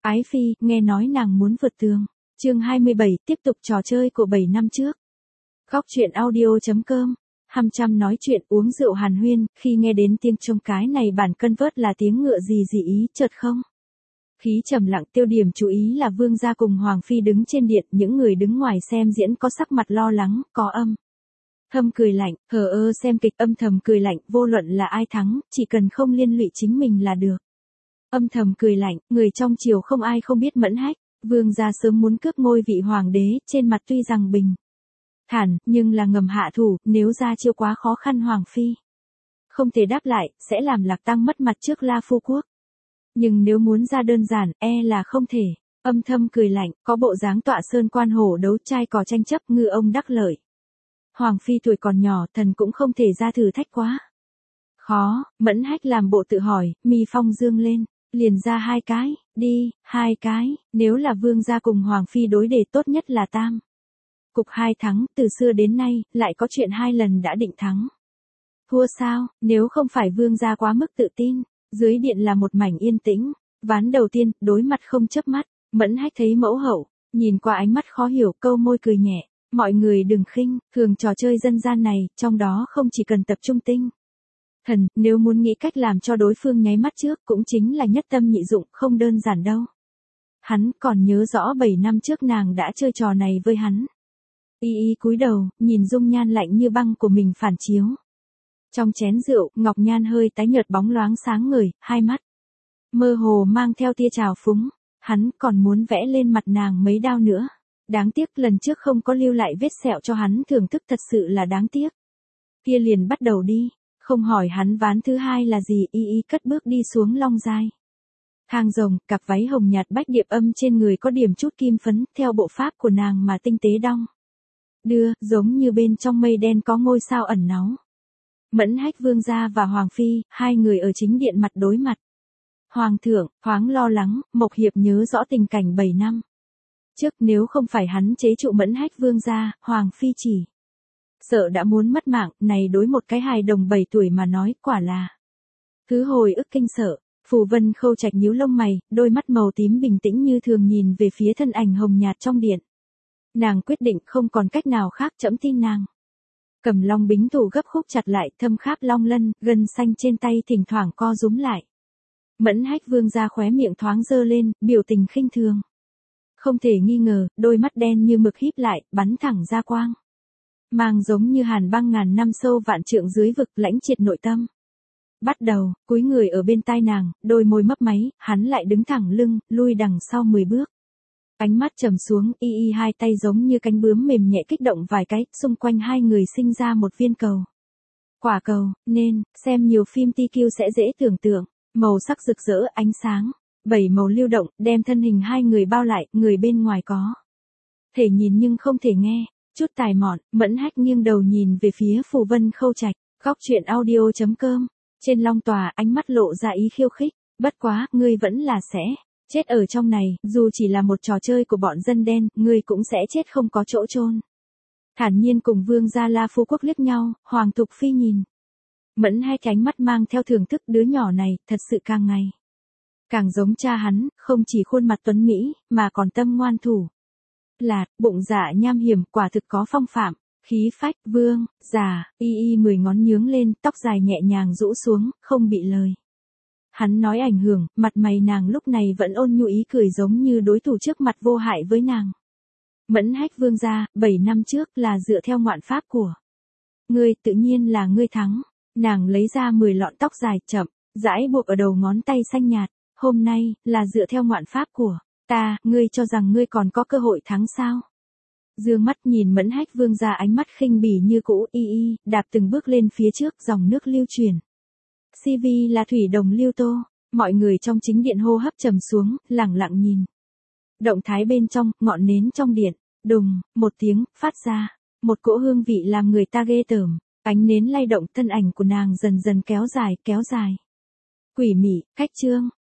Ái phi, nghe nói nàng muốn vượt tường. Chương 27, tiếp tục trò chơi của 7 năm trước. Góc truyện audio.com. Hăm trăm nói chuyện uống rượu hàn huyên, khi nghe đến tiếng trông cái này bản cân vớt là tiếng ngựa gì ý chợt không. Khí trầm lặng, tiêu điểm chú ý là vương gia cùng hoàng phi đứng trên điện, những người đứng ngoài xem diễn có sắc mặt lo lắng, có âm thầm cười lạnh, hờ ơ xem kịch âm thầm cười lạnh, vô luận là ai thắng, chỉ cần không liên lụy chính mình là được. Âm thầm cười lạnh, người trong triều không ai không biết Mẫn Hách, vương gia sớm muốn cướp ngôi vị hoàng đế, trên mặt tuy rằng bình thản, nhưng là ngầm hạ thủ, nếu ra chiêu quá khó khăn hoàng phi không thể đáp lại, sẽ làm Lạc Tăng mất mặt trước La Phu Quốc. Nhưng nếu muốn ra đơn giản, là không thể. Âm thầm cười lạnh, có bộ dáng tọa sơn quan hổ đấu trai cò tranh chấp, ngư ông đắc lợi. Hoàng phi tuổi còn nhỏ, thần cũng không thể ra thử thách quá khó. Mẫn Hách làm bộ tự hỏi, mi phong dương lên, liền ra 2 cái, đi, 2 cái, nếu là vương gia cùng hoàng phi đối đề tốt nhất là tam cục 2 thắng, từ xưa đến nay, lại có chuyện 2 lần đã định thắng. Thua sao, nếu không phải vương gia quá mức tự tin. Dưới điện là một mảnh yên tĩnh. Ván đầu tiên, đối mặt không chớp mắt. Mẫn Hách thấy mẫu hậu, nhìn qua ánh mắt khó hiểu, câu môi cười nhẹ. Mọi người đừng khinh, thường trò chơi dân gian này, trong đó không chỉ cần tập trung tinh thần, nếu muốn nghĩ cách làm cho đối phương nháy mắt trước cũng chính là nhất tâm nhị dụng, không đơn giản đâu. Hắn còn nhớ rõ 7 năm trước nàng đã chơi trò này với hắn. Y cúi đầu, nhìn dung nhan lạnh như băng của mình phản chiếu. Trong chén rượu, ngọc nhan hơi tái nhợt bóng loáng sáng ngời, hai mắt mơ hồ mang theo tia trào phúng. Hắn còn muốn vẽ lên mặt nàng mấy đao nữa. Đáng tiếc lần trước không có lưu lại vết sẹo cho hắn thưởng thức, thật sự là đáng tiếc. Kia liền bắt đầu đi, không hỏi hắn ván thứ 2 là gì, y cất bước đi xuống long giai. Thang rồng, cặp váy hồng nhạt bách điệp âm trên người có điểm chút kim phấn, theo bộ pháp của nàng mà tinh tế đong đưa, giống như bên trong mây đen có ngôi sao ẩn náu. Mẫn Hách vương gia và hoàng phi, 2 người ở chính điện mặt đối mặt. Hoàng thượng, thoáng lo lắng, Mộc Hiệp nhớ rõ tình cảnh 7 năm trước, nếu không phải hắn chế trụ Mẫn Hách vương gia, hoàng phi chỉ sợ đã muốn mất mạng, này đối một cái hài đồng 7 tuổi mà nói, quả là thứ hồi ức kinh sợ. Phù Vân Khâu Trạch nhíu lông mày, đôi mắt màu tím bình tĩnh như thường nhìn về phía thân ảnh hồng nhạt trong điện. Nàng quyết định không còn cách nào khác, trẫm tin nàng. Cầm long bính thủ gấp khúc chặt lại, thâm kháp long lân, gân xanh trên tay thỉnh thoảng co rúm lại. Mẫn Hách vương gia khóe miệng thoáng dơ lên, biểu tình khinh thường. Không thể nghi ngờ, đôi mắt đen như mực híp lại, bắn thẳng ra quang. Mang giống như hàn băng ngàn năm sâu vạn trượng dưới vực, lãnh triệt nội tâm. Bắt đầu, cúi người ở bên tai nàng, đôi môi mấp máy, hắn lại đứng thẳng lưng, lui đằng sau 10 bước. Ánh mắt trầm xuống, y 2 tay giống như cánh bướm mềm nhẹ kích động vài cái, xung quanh 2 người sinh ra một viên cầu. Quả cầu, nên, xem nhiều phim TQ sẽ dễ tưởng tượng, màu sắc rực rỡ, ánh sáng, 7 màu lưu động, đem thân hình 2 người bao lại, người bên ngoài có thể nhìn nhưng không thể nghe, chút tài mọn. Mẫn Hách nghiêng đầu nhìn về phía Phù Vân Khâu Trạch, góc truyện audio.com. Trên long tòa, ánh mắt lộ ra ý khiêu khích, bất quá, ngươi vẫn là sẽ chết ở trong này, dù chỉ là một trò chơi của bọn dân đen, ngươi cũng sẽ chết không có chỗ chôn. Thản nhiên cùng vương gia La Phu Quốc liếc nhau, Hoàng Thục Phi nhìn. Mẫn Hách ánh mắt mang theo thưởng thức, đứa nhỏ này, thật sự càng ngày càng giống cha hắn, không chỉ khuôn mặt tuấn mỹ, mà còn tâm ngoan thủ lạt, bụng dạ nham hiểm, quả thực có phong phạm. Khí phách, vương, già, y 10 ngón nhướng lên, tóc dài nhẹ nhàng rũ xuống, không bị lời hắn nói ảnh hưởng, mặt mày nàng lúc này vẫn ôn nhu ý cười giống như đối thủ trước mặt vô hại với nàng. Mẫn Hách vương gia, 7 năm trước là dựa theo ngoạn pháp của ngươi, tự nhiên là ngươi thắng. Nàng lấy ra 10 lọn tóc dài chậm, rãi buộc ở đầu ngón tay xanh nhạt, hôm nay, là dựa theo ngoạn pháp của ta, ngươi cho rằng ngươi còn có cơ hội thắng sao? Dương mắt nhìn Mẫn Hách vương gia, ánh mắt khinh bỉ như cũ, y đạp từng bước lên phía trước, dòng nước lưu truyền. CV là thủy đồng lưu tô, mọi người trong chính điện hô hấp trầm xuống, lẳng lặng nhìn. Động thái bên trong, ngọn nến trong điện, đùng, một tiếng, phát ra. Một cỗ hương vị làm người ta ghê tởm, ánh nến lay động, thân ảnh của nàng dần dần kéo dài. Quỷ mị, khách trương,